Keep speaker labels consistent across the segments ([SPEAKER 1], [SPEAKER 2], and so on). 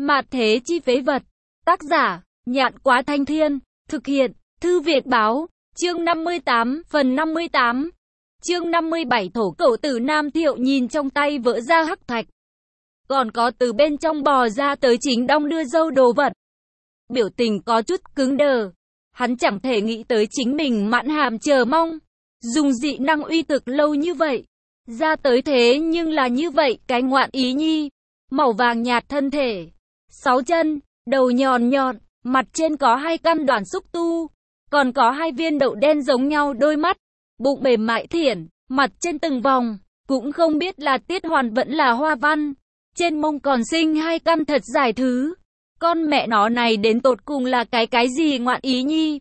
[SPEAKER 1] Mạt thế chi phế vật. Tác giả, Nhạn Quá Thanh Thiên. Thực hiện, Thư Việt Báo. Chương 58, phần 58. Chương 57 thổ cẩu tử Nam Thiệu nhìn trong tay vỡ ra hắc thạch. Còn có từ bên trong bò ra tới chính đong đưa dâu đồ vật. Biểu tình có chút cứng đờ. Hắn chẳng thể nghĩ tới chính mình mãn hàm chờ mong. Dùng dị năng uy thực lâu như vậy. Ra tới thế nhưng là như vậy cái ngoạn ý nhi. Màu vàng nhạt thân thể. 6 chân, đầu nhọn nhọn, mặt trên có 2 căn đoạn xúc tu. Còn có 2 viên đậu đen giống nhau đôi mắt. Bụng mềm mại thiển, mặt trên từng vòng. Cũng không biết là tiết hoàn vẫn là hoa văn. Trên mông còn sinh 2 căn thật dài thứ. Con mẹ nó này đến tột cùng là cái gì ngoạn ý nhi.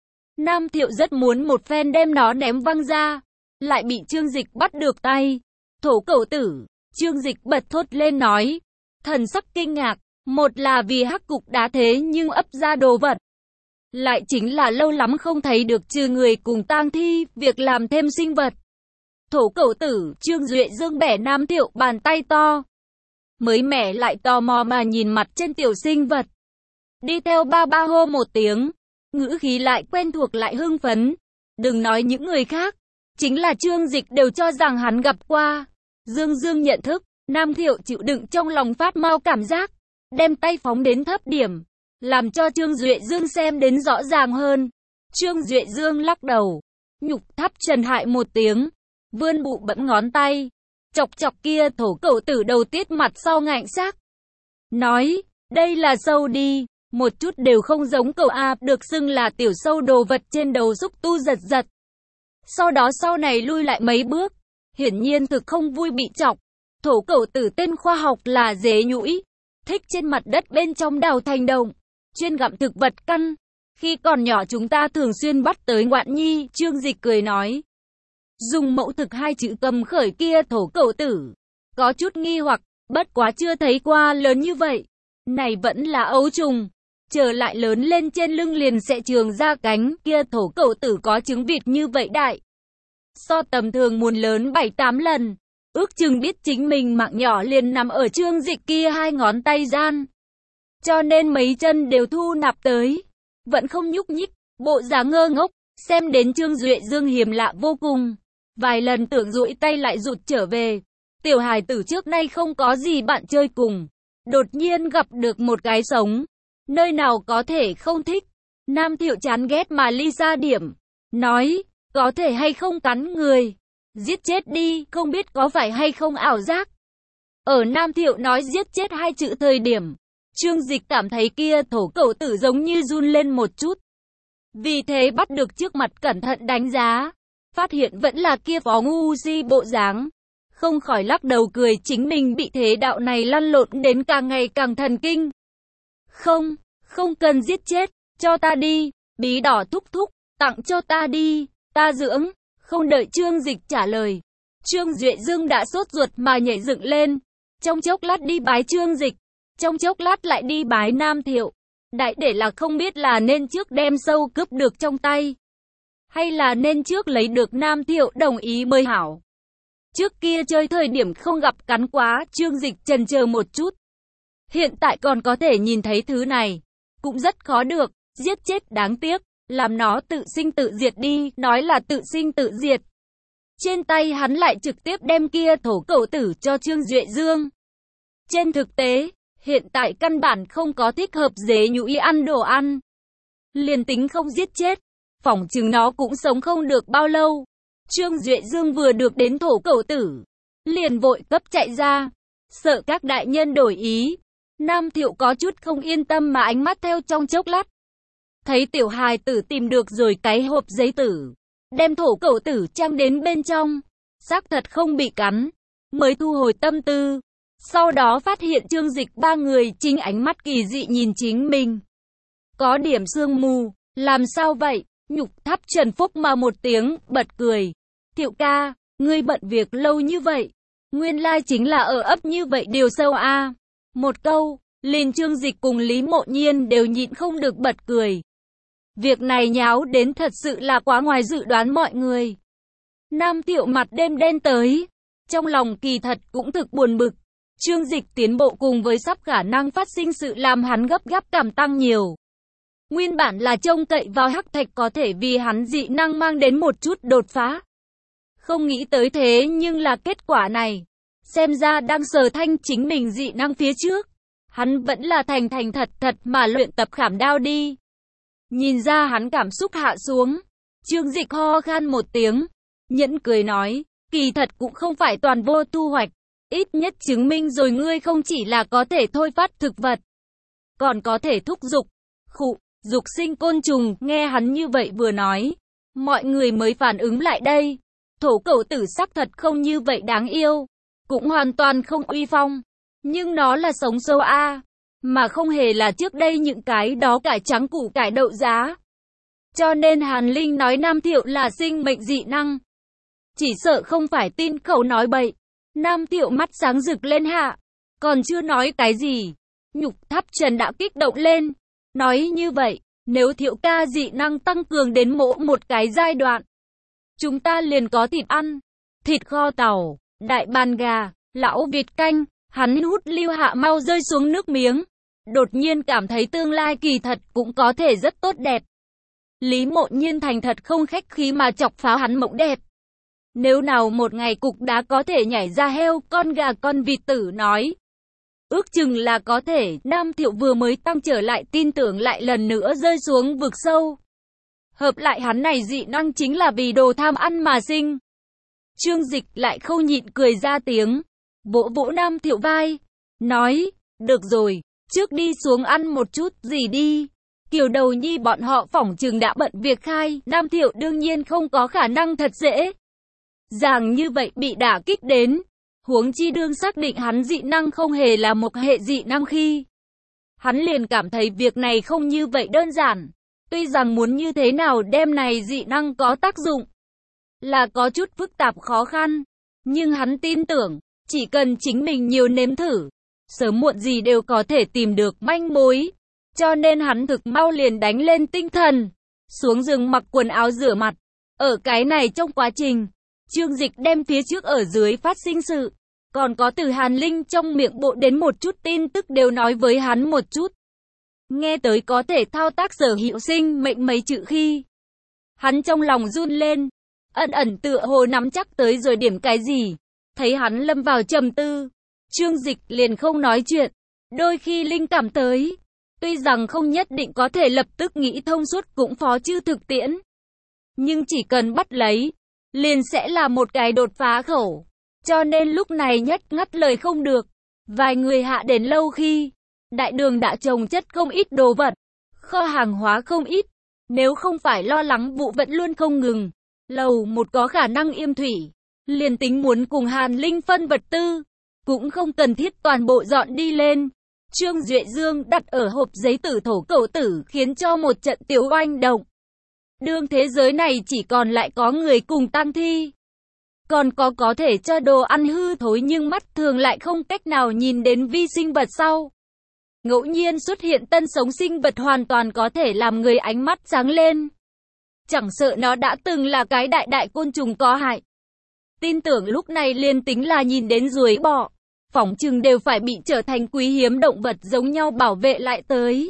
[SPEAKER 1] Nam Thiệu rất muốn một phen đem nó ném văng ra. Lại bị Trương Dịch bắt được tay. Thổ cẩu tử, Trương Dịch bật thốt lên nói. Thần sắc kinh ngạc, một là vì hắc cục đá thế nhưng ấp ra đồ vật. Lại chính là lâu lắm không thấy được trừ người cùng tang thi, việc làm thêm sinh vật. Thổ cẩu tử, Trương Duệ Dương bẻ Nam Thiệu bàn tay to. Mới mẻ lại tò mò mà nhìn mặt trên tiểu sinh vật. Đi theo ba ba hô một tiếng. Ngữ khí lại quen thuộc lại hưng phấn. Đừng nói những người khác. Chính là Trương Dịch đều cho rằng hắn gặp qua. Dương Dương nhận thức. Nam Thiệu chịu đựng trong lòng phát mau cảm giác. Đem tay phóng đến thấp điểm. Làm cho Trương Duệ Dương xem đến rõ ràng hơn. Trương Duệ Dương lắc đầu. Nhục thắp trần hại một tiếng. Vươn bụ bẫm ngón tay. Chọc chọc kia thổ cẩu tử đầu tiết mặt sau ngạnh xác. Nói, đây là sâu đi. Một chút đều không giống cậu A, được xưng là tiểu sâu đồ vật trên đầu xúc tu giật giật. Sau đó sau này lui lại mấy bước. Hiển nhiên thực không vui bị chọc. Thổ cẩu tử tên khoa học là dế nhũi. Thích trên mặt đất bên trong đào thành đồng. Chuyên gặm thực vật căn. Khi còn nhỏ chúng ta thường xuyên bắt tới ngoạn nhi. Trương Dịch cười nói. Dùng mẫu thực 2 chữ cầm khởi kia thổ cẩu tử. Có chút nghi hoặc, bất quá chưa thấy qua lớn như vậy. Này vẫn là ấu trùng. Trở lại lớn lên trên lưng liền sẽ trường ra cánh. Kia thổ cẩu tử có trứng vịt như vậy đại. So tầm thường muốn lớn 7-8 lần. Ước chừng biết chính mình mạng nhỏ liền nằm ở Trương Dịch kia 2 ngón tay gian. Cho nên mấy chân đều thu nạp tới. Vẫn không nhúc nhích, bộ dáng ngơ ngốc. Xem đến Trương Duệ Dương hiểm lạ vô cùng. Vài lần tưởng duỗi tay lại rụt trở về. Tiểu hài tử trước nay không có gì bạn chơi cùng. Đột nhiên gặp được một cái sống. Nơi nào có thể không thích. Nam Thiệu chán ghét mà ly ra điểm. Nói, có thể hay không cắn người. Giết chết đi, không biết có phải hay không ảo giác. Ở Nam Thiệu nói giết chết 2 chữ thời điểm. Trương Dịch cảm thấy kia thổ cẩu tử giống như run lên một chút. Vì thế bắt được trước mặt cẩn thận đánh giá. Phát hiện vẫn là kia phó ngu si bộ dáng. Không khỏi lắc đầu cười chính mình bị thế đạo này lăn lộn đến càng ngày càng thần kinh. Không cần giết chết, cho ta đi, bí đỏ thúc thúc, tặng cho ta đi, ta dưỡng. Không đợi Trương Dịch trả lời. Trương Duệ Dương đã sốt ruột mà nhảy dựng lên. Trong chốc lát đi bái Trương Dịch. Trong chốc lát lại đi bái Nam Thiệu. Đại để là không biết là nên trước đem sâu cướp được trong tay. Hay là nên trước lấy được Nam Thiệu đồng ý mới hảo. Trước kia chơi thời điểm không gặp cắn quá, Trương Dịch chần chờ một chút. Hiện tại còn có thể nhìn thấy thứ này. Cũng rất khó được, giết chết đáng tiếc. Làm nó tự sinh tự diệt đi, nói là tự sinh tự diệt. Trên tay hắn lại trực tiếp đem kia thổ cẩu tử cho Trương Duệ Dương. Trên thực tế, hiện tại căn bản không có thích hợp dế nhũi ăn đồ ăn. Liền tính không giết chết, phỏng chừng nó cũng sống không được bao lâu. Trương Duệ Dương vừa được đến thổ cẩu tử, liền vội cấp chạy ra, sợ các đại nhân đổi ý. Nam Thiệu có chút không yên tâm mà ánh mắt theo trong chốc lát. Thấy tiểu hài tử tìm được rồi cái hộp giấy tử, đem thổ cẩu tử trang đến bên trong, xác thật không bị cắn, mới thu hồi tâm tư. Sau đó phát hiện Trương Dịch 3 người chính ánh mắt kỳ dị nhìn chính mình. Có điểm sương mù, làm sao vậy? Nhục thắp Trần Phúc mà một tiếng, bật cười. Thiệu ca, ngươi bận việc lâu như vậy. Nguyên lai chính là ở ấp như vậy điều sâu a. Một câu, liền Trương Dịch cùng Lý Mộ Nhiên đều nhịn không được bật cười. Việc này nháo đến thật sự là quá ngoài dự đoán mọi người. Nam Thiệu mặt đêm đen tới. Trong lòng kỳ thật cũng thực buồn bực. Chương Dịch tiến bộ cùng với sắp khả năng phát sinh sự làm hắn gấp gáp cảm tăng nhiều. Nguyên bản là trông cậy vào hắc thạch có thể vì hắn dị năng mang đến một chút đột phá. Không nghĩ tới thế nhưng là kết quả này. Xem ra đang Sở Thanh chính mình dị năng phía trước. Hắn vẫn là thành thật mà luyện tập khảm đao đi. Nhìn ra hắn cảm xúc hạ xuống. Chương Dịch ho khan một tiếng. Nhẫn cười nói, kỳ thật cũng không phải toàn vô thu hoạch. Ít nhất chứng minh rồi ngươi không chỉ là có thể thôi phát thực vật. Còn có thể thúc dục, dục sinh côn trùng. Nghe hắn như vậy vừa nói. Mọi người mới phản ứng lại đây. Thổ cẩu tử xác thật không như vậy đáng yêu. Cũng hoàn toàn không uy phong. Nhưng nó là sống sâu a, mà không hề là trước đây những cái đó cải trắng củ cải đậu giá. Cho nên Hàn Linh nói Nam Thiệu là sinh mệnh dị năng. Chỉ sợ không phải tin khẩu nói bậy. Nam Thiệu mắt sáng rực lên hạ. Còn chưa nói cái gì. Nhục Tháp Trần đã kích động lên. Nói như vậy, nếu Thiệu ca dị năng tăng cường đến một cái giai đoạn, chúng ta liền có thịt ăn. Thịt kho tàu, đại bàn gà, lão vịt canh. Hắn hút lưu hạ mau rơi xuống nước miếng. Đột nhiên cảm thấy tương lai kỳ thật cũng có thể rất tốt đẹp. Lý Mộ Nhiên thành thật không khách khí mà chọc phá hắn mộng đẹp. Nếu nào một ngày cục đá có thể nhảy ra heo, con gà, con vịt tử nói. Ước chừng là có thể. Nam Thiệu vừa mới tăng trở lại tin tưởng lại lần nữa rơi xuống vực sâu. Hợp lại hắn này dị năng chính là vì đồ tham ăn mà sinh. Chương Dịch lại không nhịn cười ra tiếng. Vỗ vỗ Nam Thiệu vai. Nói, được rồi, trước đi xuống ăn một chút gì đi. Kiều Đầu Nhi bọn họ phỏng chừng đã bận việc khai. Nam Thiệu đương nhiên không có khả năng thật dễ dàng như vậy bị đả kích đến. Huống chi đương xác định hắn dị năng không hề là một hệ dị năng khi. Hắn liền cảm thấy việc này không như vậy đơn giản. Tuy rằng muốn như thế nào đem này dị năng có tác dụng là có chút phức tạp khó khăn. Nhưng hắn tin tưởng, chỉ cần chính mình nhiều nếm thử, sớm muộn gì đều có thể tìm được manh mối. Cho nên hắn thực mau liền đánh lên tinh thần, xuống giường mặc quần áo rửa mặt. Ở cái này trong quá trình, Chương Dịch đem phía trước ở dưới phát sinh sự, còn có từ Hàn Linh trong miệng bộ đến một chút tin tức đều nói với hắn một chút. Nghe tới có thể thao tác sở hữu sinh mệnh mấy chữ khi, hắn trong lòng run lên, ẩn tựa hồ nắm chắc tới rồi điểm cái gì. Thấy hắn lâm vào trầm tư, Chương Dịch liền không nói chuyện. Đôi khi linh cảm tới, tuy rằng không nhất định có thể lập tức nghĩ thông suốt cũng phó chư thực tiễn. Nhưng chỉ cần bắt lấy, liền sẽ là một cái đột phá khẩu. Cho nên lúc này nhất ngắt lời không được. Vài người hạ đến lâu khi, đại đường đã trồng chất không ít đồ vật, kho hàng hóa không ít. Nếu không phải lo lắng vụ vẫn luôn không ngừng, lầu một có khả năng yêm thủy, liền tính muốn cùng Hàn Linh phân vật tư, cũng không cần thiết toàn bộ dọn đi lên. Trương Duệ Dương đặt ở hộp giấy tử thổ cẩu tử khiến cho một trận tiểu oanh động. Đương thế giới này chỉ còn lại có người cùng tang thi. Còn có thể cho đồ ăn hư thối nhưng mắt thường lại không cách nào nhìn đến vi sinh vật sau. Ngẫu nhiên xuất hiện tân sống sinh vật hoàn toàn có thể làm người ánh mắt sáng lên. Chẳng sợ nó đã từng là cái đại côn trùng có hại. Tin tưởng lúc này liền tính là nhìn đến ruồi bọ, phỏng chừng đều phải bị trở thành quý hiếm động vật giống nhau bảo vệ lại tới.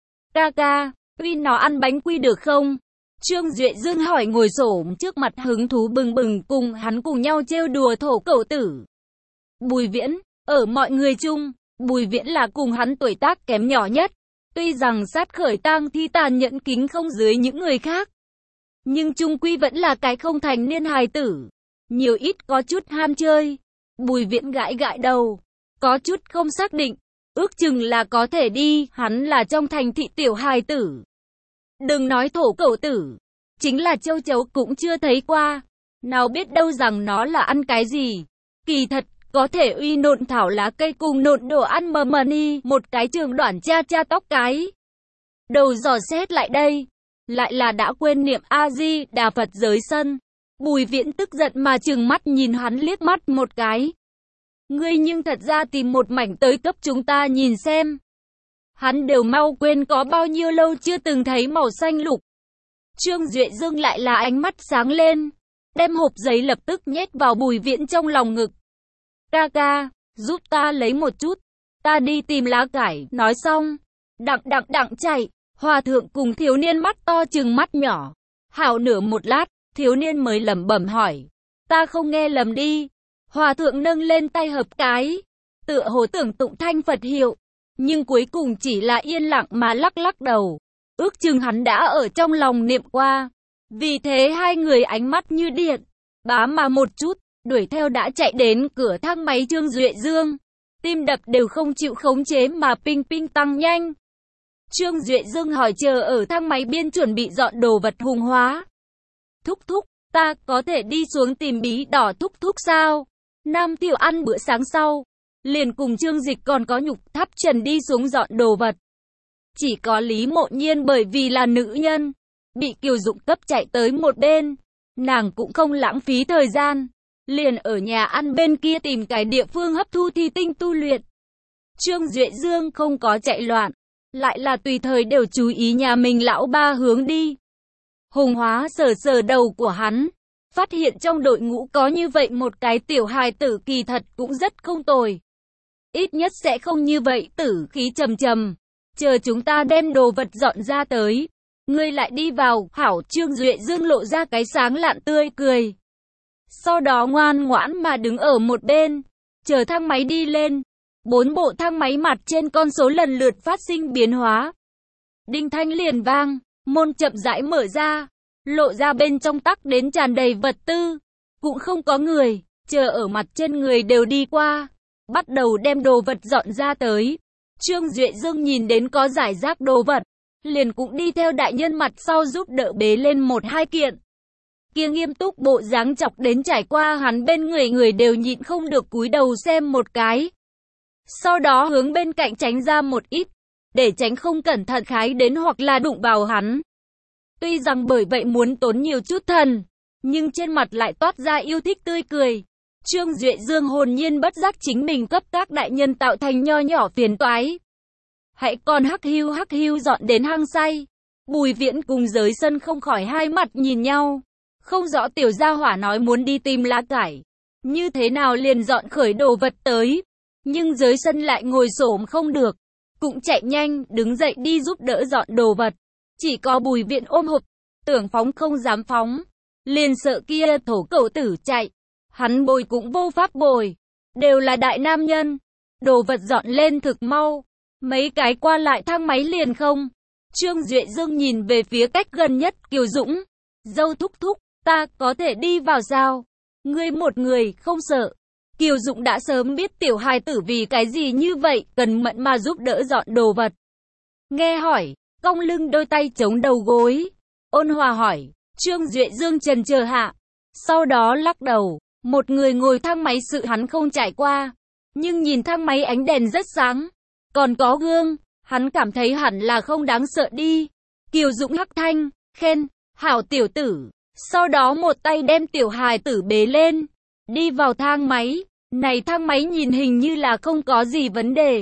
[SPEAKER 1] Ca, uy nó ăn bánh quy được không? Trương Duệ Dương hỏi ngồi xổm trước mặt hứng thú bừng bừng cùng hắn cùng nhau trêu đùa thổ cẩu tử. Bùi Viễn, ở mọi người chung, Bùi Viễn là cùng hắn tuổi tác kém nhỏ nhất. Tuy rằng sát khởi tang thi tàn nhẫn kính không dưới những người khác, nhưng chung quy vẫn là cái không thành niên hài tử. Nhiều ít có chút ham chơi. Bùi Viễn gãi đầu, có chút không xác định. Ước chừng là có thể đi, hắn là trong thành thị tiểu hài tử. Đừng nói thổ cẩu tử, chính là châu chấu cũng chưa thấy qua. Nào biết đâu rằng nó là ăn cái gì. Kỳ thật, có thể uy nộn thảo lá cây cùng nộn đồ ăn mờ ni, một cái trường đoạn cha tóc cái. Đầu dò xét lại đây, lại là đã quên niệm A-di Đà Phật giới sân. Bùi Viễn tức giận mà trừng mắt nhìn hắn liếc mắt một cái. Ngươi nhưng thật ra tìm một mảnh tới cấp chúng ta nhìn xem. Hắn đều mau quên có bao nhiêu lâu chưa từng thấy màu xanh lục. Trương Duệ Dương lại là ánh mắt sáng lên, đem hộp giấy lập tức nhét vào Bùi Viễn trong lòng ngực. Ca, giúp ta lấy một chút, ta đi tìm lá cải. Nói xong, đặng chạy. Hòa thượng cùng thiếu niên mắt to trừng mắt nhỏ. Hảo nửa một lát, thiếu niên mới lẩm bẩm hỏi, ta không nghe lầm đi. Hòa thượng nâng lên tay hợp cái, tựa hồ tưởng tụng thanh Phật hiệu, nhưng cuối cùng chỉ là yên lặng mà lắc lắc đầu. Ước chừng hắn đã ở trong lòng niệm qua. Vì thế hai người ánh mắt như điện, bá mà một chút, đuổi theo đã chạy đến cửa thang máy Trương Duệ Dương. Tim đập đều không chịu khống chế mà ping ping tăng nhanh. Trương Duệ Dương hỏi chờ ở thang máy biên chuẩn bị dọn đồ vật hùng hóa. Thúc thúc, ta có thể đi xuống tìm bí đỏ thúc thúc sao? Nam Tiểu ăn bữa sáng sau, liền cùng Trương Dịch còn có Nhục Tháp Trần đi xuống dọn đồ vật. Chỉ có Lý Mộ Nhiên bởi vì là nữ nhân, bị Kiều Dụng cấp chạy tới một bên. Nàng cũng không lãng phí thời gian, liền ở nhà ăn bên kia tìm cái địa phương hấp thu thi tinh tu luyện. Trương Duệ Dương không có chạy loạn, lại là tùy thời đều chú ý nhà mình lão ba hướng đi. Hùng hóa sờ đầu của hắn, phát hiện trong đội ngũ có như vậy một cái tiểu hài tử kỳ thật cũng rất không tồi. Ít nhất sẽ không như vậy tử khí trầm trầm. Chờ chúng ta đem đồ vật dọn ra tới, ngươi lại đi vào. Hảo. Trương Duệ Dương lộ ra cái sáng lạn tươi cười. Sau đó ngoan ngoãn mà đứng ở một bên, chờ thang máy đi lên. 4 bộ thang máy mặt trên con số lần lượt phát sinh biến hóa. Đinh thanh liền vang, môn chậm rãi mở ra, lộ ra bên trong tắc đến tràn đầy vật tư. Cũng không có người, chờ ở mặt trên người đều đi qua, bắt đầu đem đồ vật dọn ra tới. Trương Duệ Dương nhìn đến có giải rác đồ vật, liền cũng đi theo đại nhân mặt sau giúp đỡ bế lên một hai kiện. Kia nghiêm túc bộ dáng chọc đến trải qua hắn bên người đều nhịn không được cúi đầu xem một cái. Sau đó hướng bên cạnh tránh ra một ít, để tránh không cẩn thận khái đến hoặc là đụng vào hắn. Tuy rằng bởi vậy muốn tốn nhiều chút thần, nhưng trên mặt lại toát ra yêu thích tươi cười. Trương Duệ Dương hồn nhiên bất giác chính mình cấp các đại nhân tạo thành nho nhỏ phiền toái. Hãy còn hắc hưu dọn đến hang say. Bùi Viễn cùng Giới Sân không khỏi hai mặt nhìn nhau. Không rõ tiểu gia hỏa nói muốn đi tìm lá cải, như thế nào liền dọn khởi đồ vật tới. Nhưng Giới Sân lại ngồi xổm không được, cũng chạy nhanh đứng dậy đi giúp đỡ dọn đồ vật. Chỉ có Bùi Viễn ôm hộp, tưởng phóng không dám phóng, liền sợ kia thổ cẩu tử chạy. Hắn bồi cũng vô pháp bồi, đều là đại nam nhân. Đồ vật dọn lên thực mau, mấy cái qua lại thang máy liền không. Trương Duệ Dương nhìn về phía cách gần nhất Kiều Dũng. Dâu thúc thúc, ta có thể đi vào sao? Ngươi một người không sợ. Kiều Dũng đã sớm biết tiểu hài tử vì cái gì như vậy, cần mẫn mà giúp đỡ dọn đồ vật. Nghe hỏi, cong lưng đôi tay chống đầu gối, ôn hòa hỏi. Trương Duệ Dương chần chờ hạ, sau đó lắc đầu. Một người ngồi thang máy sự hắn không trải qua, nhưng nhìn thang máy ánh đèn rất sáng, còn có gương, hắn cảm thấy hẳn là không đáng sợ đi. Kiều Dũng hắc thanh, khen, hảo tiểu tử, sau đó một tay đem tiểu hài tử bế lên, đi vào thang máy. Này thang máy nhìn hình như là không có gì vấn đề.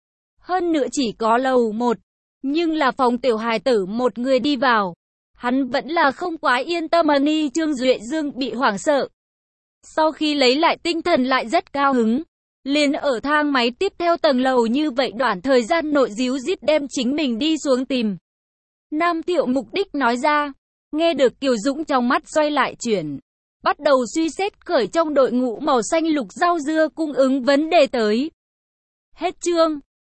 [SPEAKER 1] Hơn nữa chỉ có lầu 1, nhưng là phòng tiểu hài tử một người đi vào. Hắn vẫn là không quá yên tâm. Trương Duệ Dương bị hoảng sợ. Sau khi lấy lại tinh thần lại rất cao hứng, liền ở thang máy tiếp theo tầng lầu như vậy đoạn thời gian nội díu dít đem chính mình đi xuống tìm. Nam Tiểu mục đích nói ra, nghe được Kiều Dũng trong mắt xoay lại chuyển, bắt đầu suy xét khởi trong đội ngũ màu xanh lục rau dưa cung ứng vấn đề tới. Hết chương.